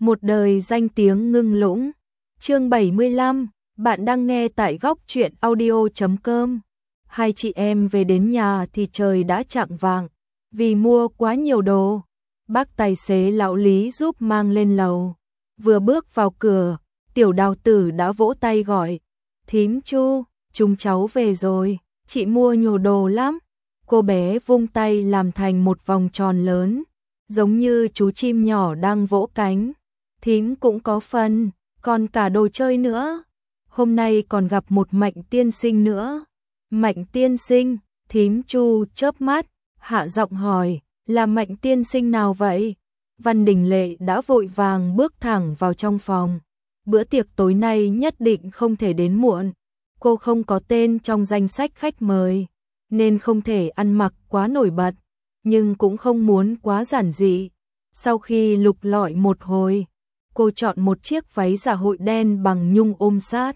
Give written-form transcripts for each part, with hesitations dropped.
Một đời danh tiếng ngưng lũng. Chương 75, bạn đang nghe tại góc truyện audio.com. Hai chị em về đến nhà thì trời đã chạng vạng, vì mua quá nhiều đồ. Bác tài xế lão Lý giúp mang lên lầu. Vừa bước vào cửa, Tiểu Đào Tử đã vỗ tay gọi: "Thím Chu, chúng cháu về rồi, chị mua nhiều đồ lắm." Cô bé vung tay làm thành một vòng tròn lớn, giống như chú chim nhỏ đang vỗ cánh. "Thím cũng có phần, còn cả đồ chơi nữa. Hôm nay còn gặp một Mạnh tiên sinh nữa." "Mạnh tiên sinh?" Thím Chu chớp mắt, hạ giọng hỏi: "Là Mạnh tiên sinh nào vậy?" Văn Đình Lệ đã vội vàng bước thẳng vào trong phòng. Bữa tiệc tối nay nhất định không thể đến muộn. Cô không có tên trong danh sách khách mời, nên không thể ăn mặc quá nổi bật, nhưng cũng không muốn quá giản dị. Sau khi lục lọi một hồi, cô chọn một chiếc váy dạ hội đen bằng nhung ôm sát,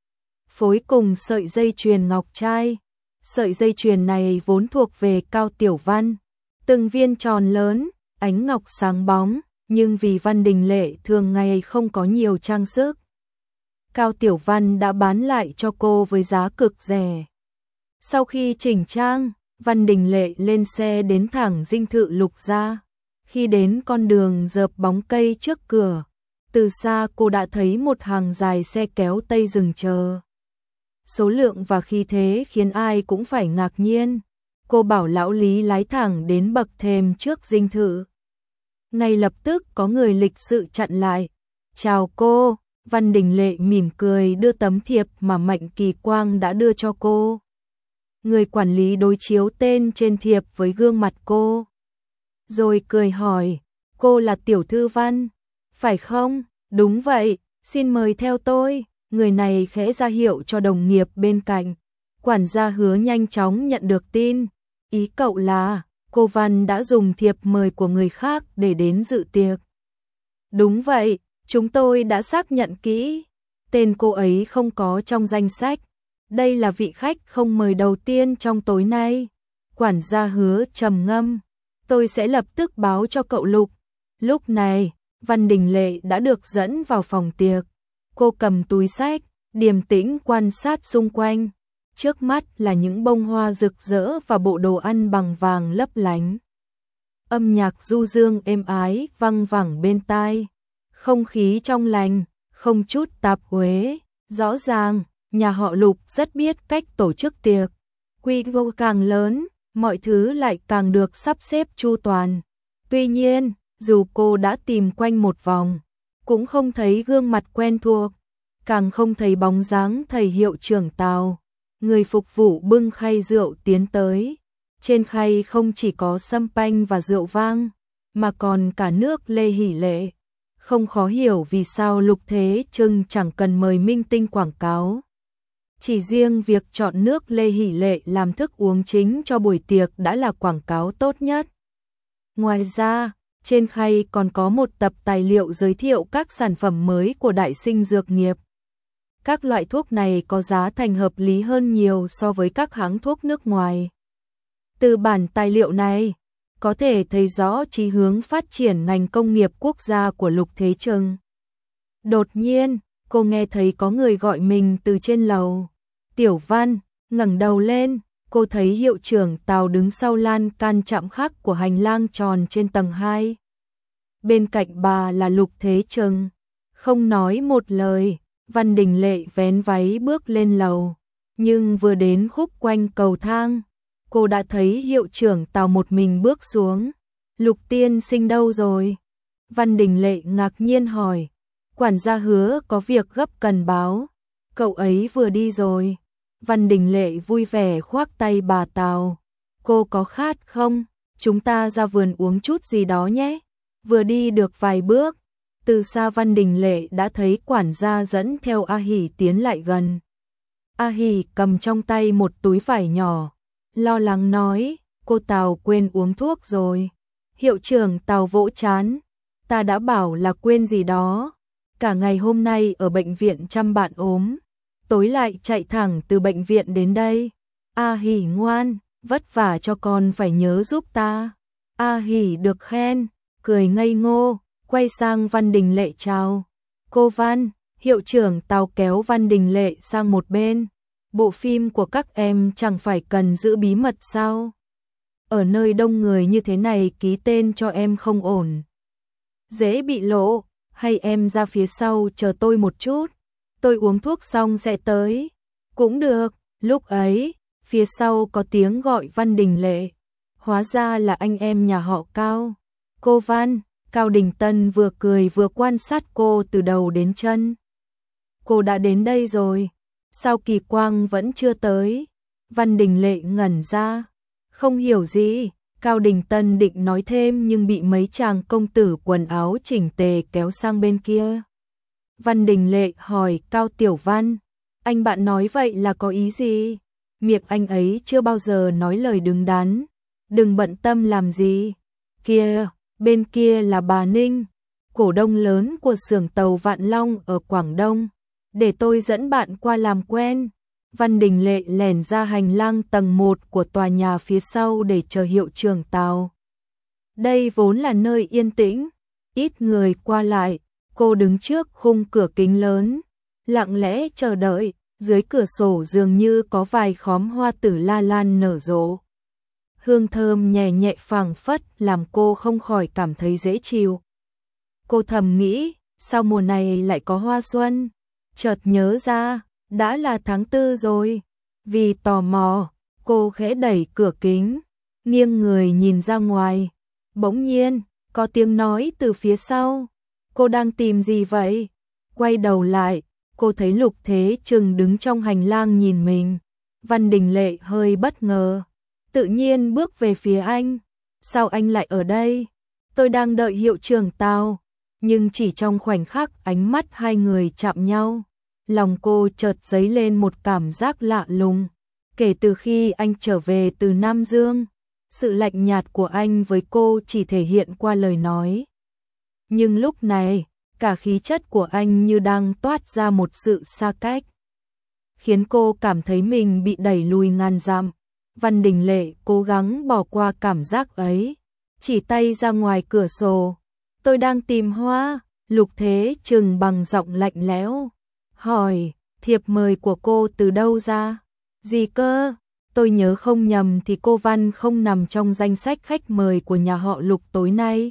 phối cùng sợi dây chuyền ngọc trai. Sợi dây chuyền này vốn thuộc về Cao Tiểu Văn, từng viên tròn lớn, ánh ngọc sáng bóng, nhưng vì Văn Đình Lệ thường ngày không có nhiều trang sức, Cao Tiểu Văn đã bán lại cho cô với giá cực rẻ. Sau khi chỉnh trang, Văn Đình Lệ lên xe đến thẳng dinh thự Lục gia. Khi đến con đường rợp bóng cây trước cửa, từ xa cô đã thấy một hàng dài xe kéo tây dừng chờ. Số lượng và khí thế khiến ai cũng phải ngạc nhiên. Cô bảo lão Lý lái thẳng đến bậc thềm trước dinh thự. Ngay lập tức có người lịch sự chặn lại. "Chào cô." Văn Đình Lệ mỉm cười đưa tấm thiệp mà Mạnh Kỳ Quang đã đưa cho cô. Người quản lý đối chiếu tên trên thiệp với gương mặt cô, rồi cười hỏi: "Cô là Tiểu thư Văn, phải không?" "Đúng vậy, xin mời theo tôi." Người này khẽ ra hiệu cho đồng nghiệp bên cạnh. Quản gia Hứa nhanh chóng nhận được tin. "Ý cậu là cô Văn đã dùng thiệp mời của người khác để đến dự tiệc?" "Đúng vậy, chúng tôi đã xác nhận kỹ. Tên cô ấy không có trong danh sách. Đây là vị khách không mời đầu tiên trong tối nay." Quản gia Hứa trầm ngâm: "Tôi sẽ lập tức báo cho cậu Lục." Lúc này, Văn Đình Lệ đã được dẫn vào phòng tiệc. Cô cầm túi xách, điềm tĩnh quan sát xung quanh. Trước mắt là những bông hoa rực rỡ và bộ đồ ăn bằng vàng lấp lánh. Âm nhạc du dương êm ái vang vẳng bên tai. Không khí trong lành, không chút tạp uế. Rõ ràng, nhà họ Lục rất biết cách tổ chức tiệc. Quy mô càng lớn, mọi thứ lại càng được sắp xếp chu toàn. Tuy nhiên, dù cô đã tìm quanh một vòng, cũng không thấy gương mặt quen thuộc, càng không thấy bóng dáng thầy hiệu trưởng Tào. Người phục vụ bưng khay rượu tiến tới. Trên khay không chỉ có sâm panh và rượu vang, mà còn cả nước Lê Hỷ Lệ. Không khó hiểu vì sao Lục Thế Trưng chẳng cần mời minh tinh quảng cáo. Chỉ riêng việc chọn nước Lê Hỷ Lệ làm thức uống chính cho buổi tiệc đã là quảng cáo tốt nhất. Ngoài ra, trên khay còn có một tập tài liệu giới thiệu các sản phẩm mới của Đại Sinh Dược Nghiệp. Các loại thuốc này có giá thành hợp lý hơn nhiều so với các hãng thuốc nước ngoài. Từ bản tài liệu này, có thể thấy rõ chí hướng phát triển ngành công nghiệp quốc gia của Lục Thế Trưng. Đột nhiên, cô nghe thấy có người gọi mình từ trên lầu. "Tiểu Văn." Ngẩng đầu lên, cô thấy hiệu trưởng Tào đứng sau lan can chạm khắc của hành lang tròn trên tầng 2. Bên cạnh bà là Lục Thế Trưng. Không nói một lời, Văn Đình Lệ vén váy bước lên lầu. Nhưng vừa đến khúc quanh cầu thang, cô đã thấy hiệu trưởng Tào một mình bước xuống. "Lục tiên sinh đâu rồi?" Văn Đình Lệ ngạc nhiên hỏi. "Quản gia Hứa có việc gấp cần báo. Cậu ấy vừa đi rồi." Văn Đình Lệ vui vẻ khoác tay bà Tào. "Cô có khát không? Chúng ta ra vườn uống chút gì đó nhé." Vừa đi được vài bước, từ xa Văn Đình Lệ đã thấy quản gia dẫn theo A Hỷ tiến lại gần. A Hỷ cầm trong tay một túi vải nhỏ, lo lắng nói: "Cô Tào quên uống thuốc rồi." Hiệu trưởng Tào vỗ trán: "Ta đã bảo là quên gì đó. Cả ngày hôm nay ở bệnh viện chăm bạn ốm, tối lại chạy thẳng từ bệnh viện đến đây. A Hỷ ngoan, vất vả cho con phải nhớ giúp ta." A Hỷ được khen, cười ngây ngô. quay sang Văn Đình Lệ chào. Cô Văn, hiệu trưởng Tào kéo Văn Đình Lệ sang một bên. Bộ phim của các em chẳng phải cần giữ bí mật sao? Ở nơi đông người như thế này ký tên cho em không ổn. Dễ bị lộ, hay em ra phía sau chờ tôi một chút. Tôi uống thuốc xong sẽ tới. Cũng được, lúc ấy, phía sau có tiếng gọi Văn Đình Lệ. Hóa ra là anh em nhà họ Cao. Cô Văn, Cao Đình Tân vừa cười vừa quan sát cô từ đầu đến chân. Cô đã đến đây rồi, sao Kỳ Quang vẫn chưa tới? Văn Đình Lệ ngẩn ra, không hiểu gì. Cao Đình Tân định nói thêm nhưng bị mấy chàng công tử quần áo chỉnh tề kéo sang bên kia. Văn Đình Lệ hỏi Cao Tiểu Văn, anh bạn nói vậy là có ý gì? Miệng anh ấy chưa bao giờ nói lời đứng đắn. Đừng bận tâm làm gì. Kia, bên kia là bà Ninh, cổ đông lớn của xưởng tàu Vạn Long ở Quảng Đông. Để tôi dẫn bạn qua làm quen. Văn Đình Lệ lẻn ra hành lang tầng 1 của tòa nhà phía sau để chờ hiệu trưởng Tào. Đây vốn là nơi yên tĩnh, ít người qua lại. Cô đứng trước khung cửa kính lớn, lặng lẽ chờ đợi. Dưới cửa sổ dường như có vài khóm hoa tử la lan nở rộ. Hương thơm nhẹ nhẹ phảng phất làm cô không khỏi cảm thấy dễ chịu. Cô thầm nghĩ, sao mùa này lại có hoa xuân? Chợt nhớ ra, đã là tháng 4 rồi. Vì tò mò, cô khẽ đẩy cửa kính, nghiêng người nhìn ra ngoài. Bỗng nhiên, có tiếng nói từ phía sau. Cô đang tìm gì vậy? Quay đầu lại, cô thấy Lục Thế Trừng đứng trong hành lang nhìn mình. Văn Đình Lệ hơi bất ngờ, tự nhiên bước về phía anh. Sao anh lại ở đây? Tôi đang đợi hiệu trưởng Tào. Nhưng chỉ trong khoảnh khắc ánh mắt hai người chạm nhau, lòng cô chợt dấy lên một cảm giác lạ lùng. Kể từ khi anh trở về từ Nam Dương, sự lạnh nhạt của anh với cô chỉ thể hiện qua lời nói. Nhưng lúc này, cả khí chất của anh như đang toát ra một sự xa cách, khiến cô cảm thấy mình bị đẩy lùi ngàn dặm. Văn Đình Lệ cố gắng bỏ qua cảm giác ấy, chỉ tay ra ngoài cửa sổ. Tôi đang tìm hoa. Lục Thế Trừng bằng giọng lạnh lẽo hỏi, thiệp mời của cô từ đâu ra? Gì cơ? Tôi nhớ không nhầm thì cô Văn không nằm trong danh sách khách mời của nhà họ Lục tối nay.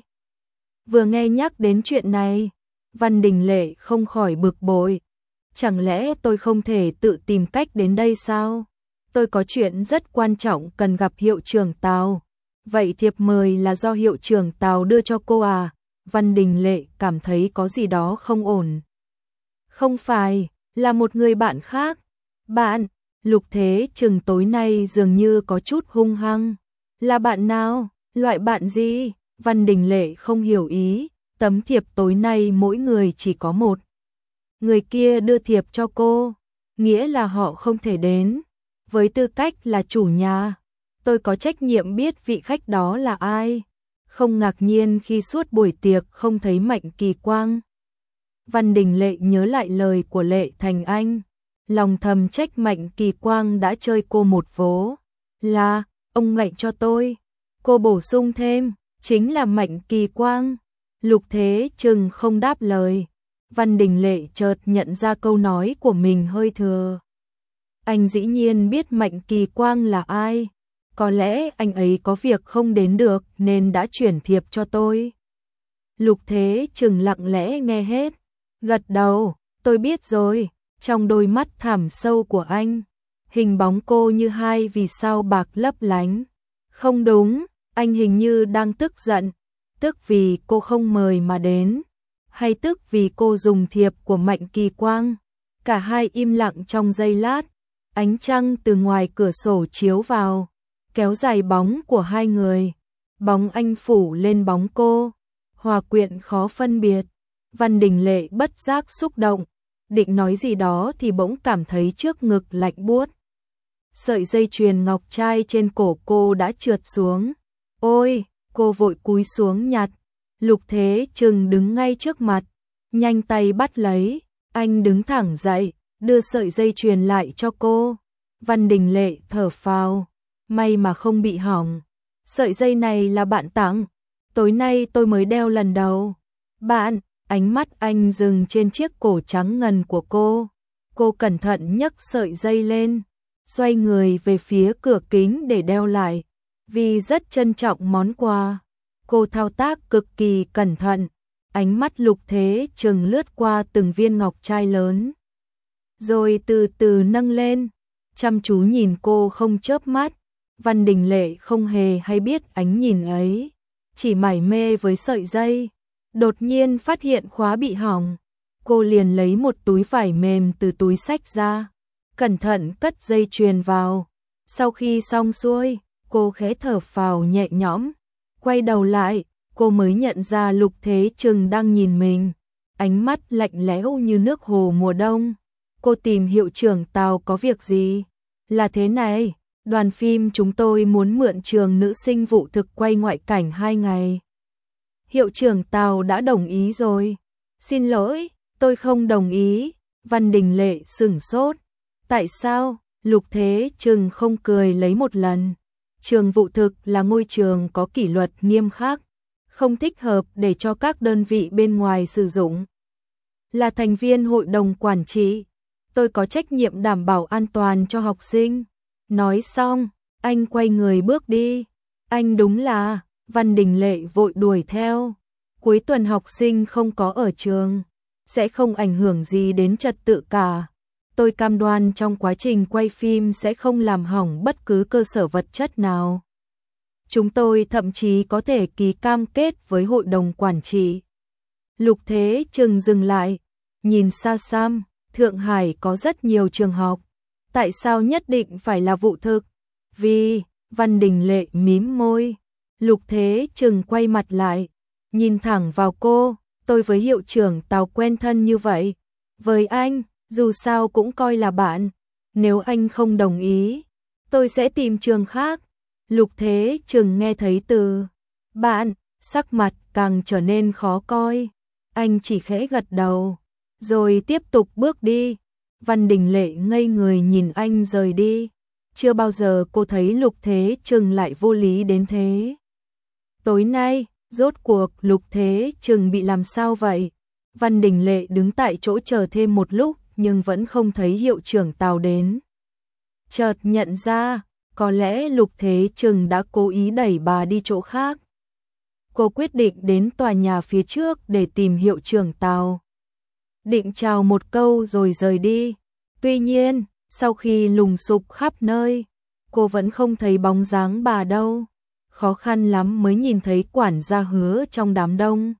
Vừa nghe nhắc đến chuyện này, Văn Đình Lệ không khỏi bực bội. Chẳng lẽ tôi không thể tự tìm cách đến đây sao? Tôi có chuyện rất quan trọng cần gặp hiệu trưởng Tào. Vậy thiệp mời là do hiệu trưởng Tào đưa cho cô à? Văn Đình Lệ cảm thấy có gì đó không ổn. Không phải, là một người bạn khác. Bạn? Lục Thế Trừng tối nay dường như có chút hung hăng. Là bạn nào? Loại bạn gì? Văn Đình Lệ không hiểu ý. Tấm thiệp tối nay mỗi người chỉ có một. Người kia đưa thiệp cho cô, nghĩa là họ không thể đến. Với tư cách là chủ nhà, tôi có trách nhiệm biết vị khách đó là ai. Không ngạc nhiên khi suốt buổi tiệc không thấy Mạnh Kỳ Quang. Văn Đình Lệ nhớ lại lời của Lệ Thành Anh, lòng thầm trách Mạnh Kỳ Quang đã chơi cô một vố. Là, ông Mạnh cho tôi. Cô bổ sung thêm, chính là Mạnh Kỳ Quang. Lục Thế Trừng không đáp lời. Văn Đình Lệ chợt nhận ra câu nói của mình hơi thừa. Anh dĩ nhiên biết Mạnh Kỳ Quang là ai. Có lẽ anh ấy có việc không đến được nên đã chuyển thiệp cho tôi. Lục Thế Trừng lặng lẽ nghe hết, gật đầu, tôi biết rồi. Trong đôi mắt thẳm sâu của anh, hình bóng cô như hai vì sao bạc lấp lánh. Không đúng, anh hình như đang tức giận. Tức vì cô không mời mà đến, hay tức vì cô dùng thiệp của Mạnh Kỳ Quang? Cả hai im lặng trong giây lát. Ánh trăng từ ngoài cửa sổ chiếu vào, kéo dài bóng của hai người. Bóng anh phủ lên bóng cô, hòa quyện khó phân biệt. Văn Đình Lệ bất giác xúc động, định nói gì đó thì bỗng cảm thấy trước ngực lạnh buốt. Sợi dây chuyền ngọc trai trên cổ cô đã trượt xuống. Ôi, cô vội cúi xuống nhặt. Lục Thế Trừng đứng ngay trước mặt, nhanh tay bắt lấy. Anh đứng thẳng dậy, đưa sợi dây chuyền lại cho cô. Văn Đình Lệ thở phào, may mà không bị hỏng. Sợi dây này là bạn tặng, tối nay tôi mới đeo lần đầu. Bạn, ánh mắt anh dừng trên chiếc cổ trắng ngần của cô. Cô cẩn thận nhấc sợi dây lên, xoay người về phía cửa kính để đeo lại. Vì rất trân trọng món quà, cô thao tác cực kỳ cẩn thận. Ánh mắt Lục Thế Trừng lướt qua từng viên ngọc trai lớn, rồi từ từ nâng lên, chăm chú nhìn cô không chớp mắt. Văn Đình Lệ không hề hay biết ánh nhìn ấy, chỉ mải mê với sợi dây. Đột nhiên phát hiện khóa bị hỏng, cô liền lấy một túi vải mềm từ túi xách ra, cẩn thận cất dây chuyền vào. Sau khi xong xuôi, cô khẽ thở phào nhẹ nhõm, quay đầu lại, cô mới nhận ra Lục Thế Trừng đang nhìn mình, ánh mắt lạnh lẽo như nước hồ mùa đông. Cô tìm hiệu trưởng Tào có việc gì? Là thế này, đoàn phim chúng tôi muốn mượn trường nữ sinh vụ thực quay ngoại cảnh 2 ngày. Hiệu trưởng Tào đã đồng ý rồi. Xin lỗi, tôi không đồng ý. Văn Đình Lệ sửng sốt. Tại sao? Lục Thế Trừng không cười lấy một lần. Trường vụ thực là ngôi trường có kỷ luật nghiêm khắc, không thích hợp để cho các đơn vị bên ngoài sử dụng. Là thành viên hội đồng quản trị, tôi có trách nhiệm đảm bảo an toàn cho học sinh. Nói xong, anh quay người bước đi. Anh đúng là, Văn Đình Lệ vội đuổi theo. Cuối tuần học sinh không có ở trường, sẽ không ảnh hưởng gì đến trật tự cả. Tôi cam đoan trong quá trình quay phim sẽ không làm hỏng bất cứ cơ sở vật chất nào. Chúng tôi thậm chí có thể ký cam kết với hội đồng quản trị. Lục Thế Trừng dừng lại, nhìn xa xăm, Thượng Hải có rất nhiều trường học. Tại sao nhất định phải là vụ thực? Vì, Văn Đình Lệ mím môi. Lục Thế Trừng quay mặt lại, nhìn thẳng vào cô. Tôi với hiệu trưởng Tào quen thân như vậy. Với anh, dù sao cũng coi là bạn. Nếu anh không đồng ý, tôi sẽ tìm trường khác. Lục Thế Trừng nghe thấy từ bạn, sắc mặt càng trở nên khó coi. Anh chỉ khẽ gật đầu, rồi tiếp tục bước đi. Văn Đình Lệ ngây người nhìn anh rời đi. Chưa bao giờ cô thấy Lục Thế Trừng lại vô lý đến thế. Tối nay, rốt cuộc Lục Thế Trừng bị làm sao vậy? Văn Đình Lệ đứng tại chỗ chờ thêm một lúc nhưng vẫn không thấy hiệu trưởng Tào đến. Chợt nhận ra, có lẽ Lục Thế Trừng đã cố ý đẩy bà đi chỗ khác. Cô quyết định đến tòa nhà phía trước để tìm hiệu trưởng Tào. Định chào một câu rồi rời đi. Tuy nhiên, sau khi lùng sục khắp nơi, cô vẫn không thấy bóng dáng bà đâu. Khó khăn lắm mới nhìn thấy quản gia Hứa trong đám đông.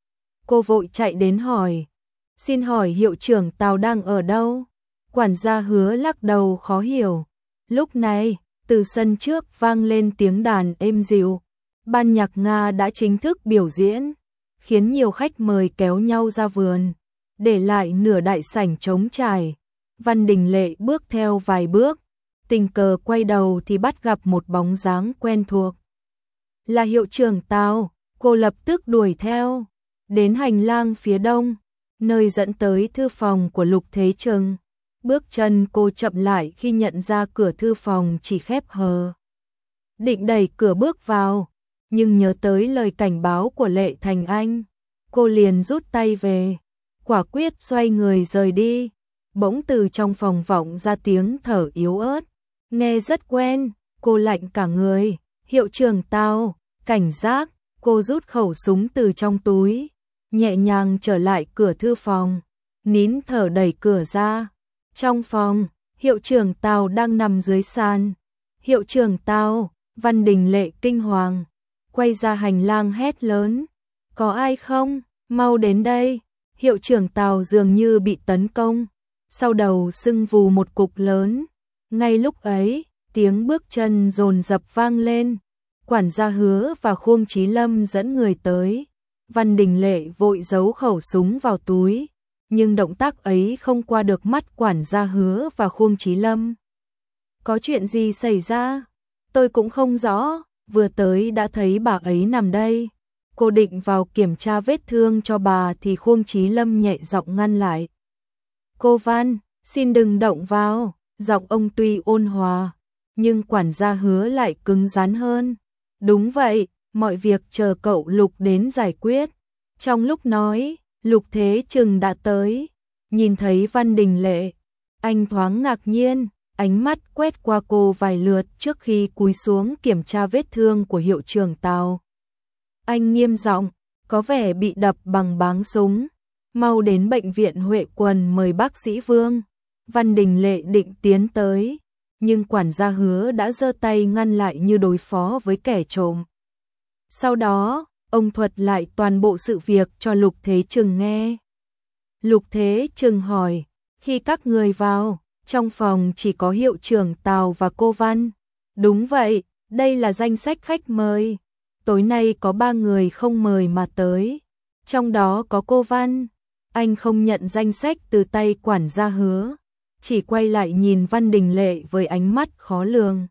Cô vội chạy đến hỏi, xin hỏi hiệu trưởng Tào đang ở đâu? Quản gia Hứa lắc đầu khó hiểu. Lúc này, từ sân trước vang lên tiếng đàn êm dịu. Ban nhạc Nga đã chính thức biểu diễn, khiến nhiều khách mời kéo nhau ra vườn, để lại nửa đại sảnh trống trải. Văn Đình Lệ bước theo vài bước, tình cờ quay đầu thì bắt gặp một bóng dáng quen thuộc. Là hiệu trưởng Tào, cô lập tức đuổi theo, đến hành lang phía đông, nơi dẫn tới thư phòng của Lục Thế Trừng. Bước chân cô chậm lại khi nhận ra cửa thư phòng chỉ khép hờ. Định đẩy cửa bước vào, nhưng nhớ tới lời cảnh báo của Lệ Thành Anh, cô liền rút tay về, quả quyết xoay người rời đi. Bỗng từ trong phòng vọng ra tiếng thở yếu ớt, nghe rất quen, cô lạnh cả người. Hiệu trưởng Tào, cảnh giác. Cô rút khẩu súng từ trong túi, nhẹ nhàng trở lại cửa thư phòng, nín thở đẩy cửa ra. Trong phòng, hiệu trưởng Tào đang nằm dưới sàn. Hiệu trưởng Tào, Văn Đình Lệ kinh hoàng, quay ra hành lang hét lớn, có ai không, mau đến đây. Hiệu trưởng Tào dường như bị tấn công, sau đầu sưng vù một cục lớn. Ngay lúc ấy, tiếng bước chân dồn dập vang lên. Quản gia Hứa và Khuông Chí Lâm dẫn người tới. Văn Đình Lệ vội giấu khẩu súng vào túi, nhưng động tác ấy không qua được mắt quản gia Hứa và Khuông Chí Lâm. Có chuyện gì xảy ra? Tôi cũng không rõ, vừa tới đã thấy bà ấy nằm đây. Cô định vào kiểm tra vết thương cho bà thì Khuông Chí Lâm nhẹ giọng ngăn lại. Cô Văn, xin đừng động vào. Giọng ông tuy ôn hòa, nhưng quản gia Hứa lại cứng rắn hơn. Đúng vậy, mọi việc chờ cậu Lục đến giải quyết. Trong lúc nói, Lục Thế Trừng đã tới, nhìn thấy Văn Đình Lệ, anh thoáng ngạc nhiên, ánh mắt quét qua cô vài lượt trước khi cúi xuống kiểm tra vết thương của hiệu trưởng Tào. Anh nghiêm giọng, có vẻ bị đập bằng báng súng, mau đến bệnh viện Huệ Quần mời bác sĩ Vương. Văn Đình Lệ định tiến tới, nhưng quản gia Hứa đã giơ tay ngăn lại như đối phó với kẻ trộm. Sau đó, ông thuật lại toàn bộ sự việc cho Lục Thế Trừng nghe. Lục Thế Trừng hỏi, khi các người vào, trong phòng chỉ có hiệu trưởng Tào và cô Văn. Đúng vậy, đây là danh sách khách mời. Tối nay có 3 người không mời mà tới, trong đó có cô Văn. Anh không nhận danh sách từ tay quản gia Hứa, chỉ quay lại nhìn Văn Đình Lệ với ánh mắt khó lường.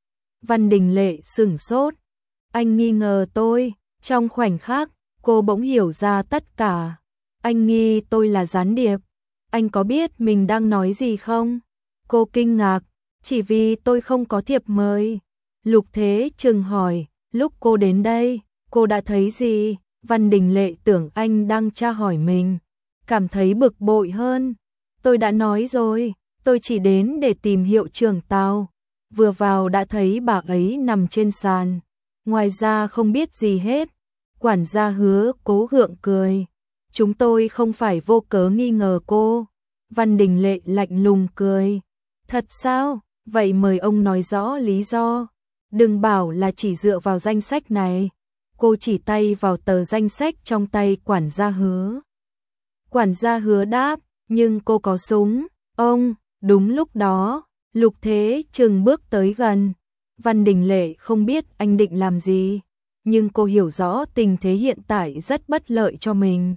Văn Đình Lệ sửng sốt, anh nghi ngờ tôi. Trong khoảnh khắc, cô bỗng hiểu ra tất cả. Anh nghi tôi là gián điệp. Anh có biết mình đang nói gì không? Cô kinh ngạc, chỉ vì tôi không có thiệp mời. Lục Thế Trừng hỏi, lúc cô đến đây, cô đã thấy gì? Văn Đình Lệ tưởng anh đang tra hỏi mình, cảm thấy bực bội hơn. Tôi đã nói rồi, tôi chỉ đến để tìm hiệu trưởng Tào. Vừa vào đã thấy bà ấy nằm trên sàn, ngoài ra không biết gì hết. Quản gia Hứa cố gượng cười, chúng tôi không phải vô cớ nghi ngờ cô. Văn Đình Lệ lạnh lùng cười, thật sao? Vậy mời ông nói rõ lý do. Đừng bảo là chỉ dựa vào danh sách này. Cô chỉ tay vào tờ danh sách trong tay quản gia Hứa. Quản gia Hứa đáp, nhưng cô có súng. Ông, đúng lúc đó, Lục Thế Trừng bước tới gần. Văn Đình Lệ không biết anh định làm gì, nhưng cô hiểu rõ tình thế hiện tại rất bất lợi cho mình.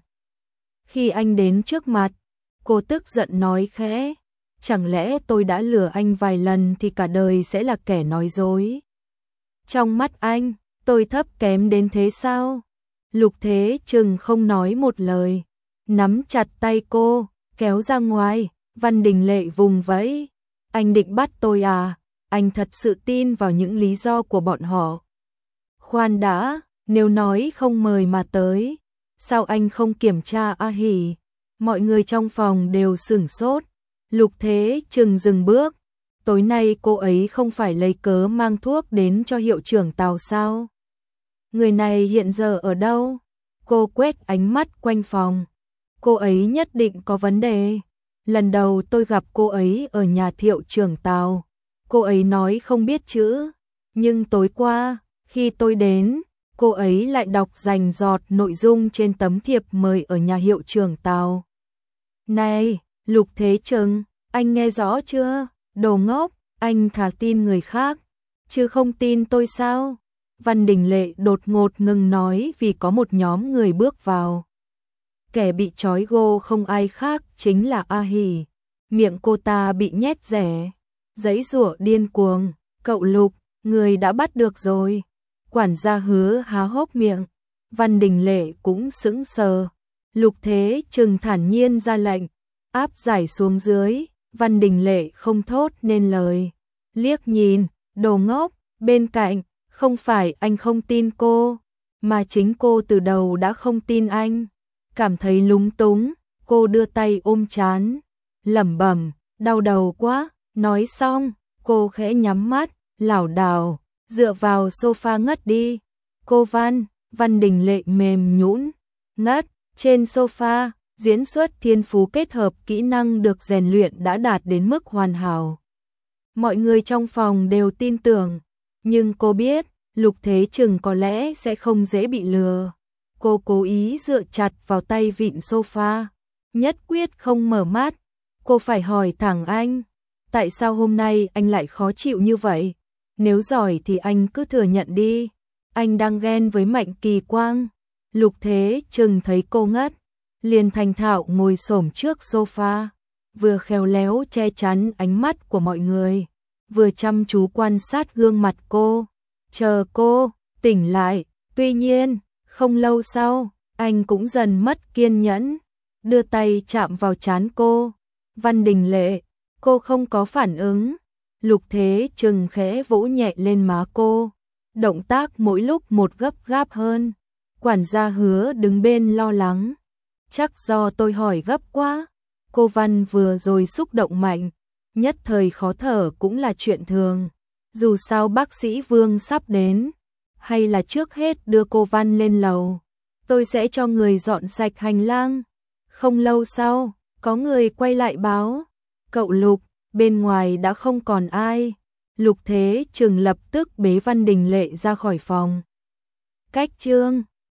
Khi anh đến trước mặt, cô tức giận nói khẽ, chẳng lẽ tôi đã lừa anh vài lần thì cả đời sẽ là kẻ nói dối? Trong mắt anh, tôi thấp kém đến thế sao? Lục Thế Trừng không nói một lời, nắm chặt tay cô, kéo ra ngoài. Văn Đình Lệ vùng vẫy, anh định bắt tôi à? Anh thật sự tin vào những lý do của bọn họ? Khoan đã, nếu nói không mời mà tới, sao anh không kiểm tra A Hỷ? Mọi người trong phòng đều sửng sốt. Lục Thế Trừng dừng bước, tối nay cô ấy không phải lấy cớ mang thuốc đến cho hiệu trưởng Tào sao? Người này hiện giờ ở đâu? Cô quét ánh mắt quanh phòng. Cô ấy nhất định có vấn đề. Lần đầu tôi gặp cô ấy ở nhà hiệu trưởng Tào, cô ấy nói không biết chữ, nhưng tối qua, khi tôi đến, cô ấy lại đọc rành rọt nội dung trên tấm thiệp mời ở nhà hiệu trưởng Tào. Này, Lục Thế Trừng, anh nghe rõ chưa? Đồ ngốc, anh thà tin người khác, chứ không tin tôi sao? Văn Đình Lệ đột ngột ngừng nói vì có một nhóm người bước vào. Kẻ bị trói gô không ai khác chính là A Hỷ. Miệng cô ta bị nhét rẻ, giãy giụa điên cuồng. Cậu Lục, người đã bắt được rồi. Quản gia Hứa há hốc miệng. Văn Đình Lệ cũng sững sờ. Lục Thế Trừng thản nhiên ra lệnh, áp giải xuống dưới. Văn Đình Lệ không thốt nên lời, liếc nhìn, đồ ngốc. Bên cạnh, không phải anh không tin cô, mà chính cô từ đầu đã không tin anh. Cảm thấy lúng túng, cô đưa tay ôm trán, lẩm bẩm, đau đầu quá. Nói xong, cô khẽ nhắm mắt, lảo đảo dựa vào sofa ngất đi. Cô Văn Đình Lệ mềm nhũn ngất trên sofa. Diễn xuất thiên phú kết hợp kỹ năng được rèn luyện đã đạt đến mức hoàn hảo. Mọi người trong phòng đều tin tưởng, nhưng cô biết Lục Thế Trừng có lẽ sẽ không dễ bị lừa. Cô cố ý dựa chặt vào tay vịn sofa, nhất quyết không mở mắt. Cô phải hỏi thẳng anh, tại sao hôm nay anh lại khó chịu như vậy? Nếu giỏi thì anh cứ thừa nhận đi, anh đang ghen với Mạnh Kỳ Quang. Lục Thế Trừng thấy cô ngất, liền thành thạo ngồi xổm trước sofa, vừa khéo léo che chắn ánh mắt của mọi người, vừa chăm chú quan sát gương mặt cô, chờ cô tỉnh lại. Tuy nhiên, không lâu sau, anh cũng dần mất kiên nhẫn, đưa tay chạm vào trán cô. Văn Đình Lệ, cô không có phản ứng. Lục Thế Trừng khẽ vỗ nhẹ lên má cô, động tác mỗi lúc một gấp gáp hơn. Quản gia Hứa đứng bên lo lắng. Chắc do tôi hỏi gấp quá. Cô Văn vừa rồi xúc động mạnh, nhất thời khó thở cũng là chuyện thường. Dù sao bác sĩ Vương sắp đến, hay là trước hết đưa cô Văn lên lầu. Tôi sẽ cho người dọn sạch hành lang. Không lâu sau, có người quay lại báo. Cậu Lục, bên ngoài đã không còn ai. Lục Thế Trừng lập tức bế Văn Đình Lệ ra khỏi phòng. Cách chương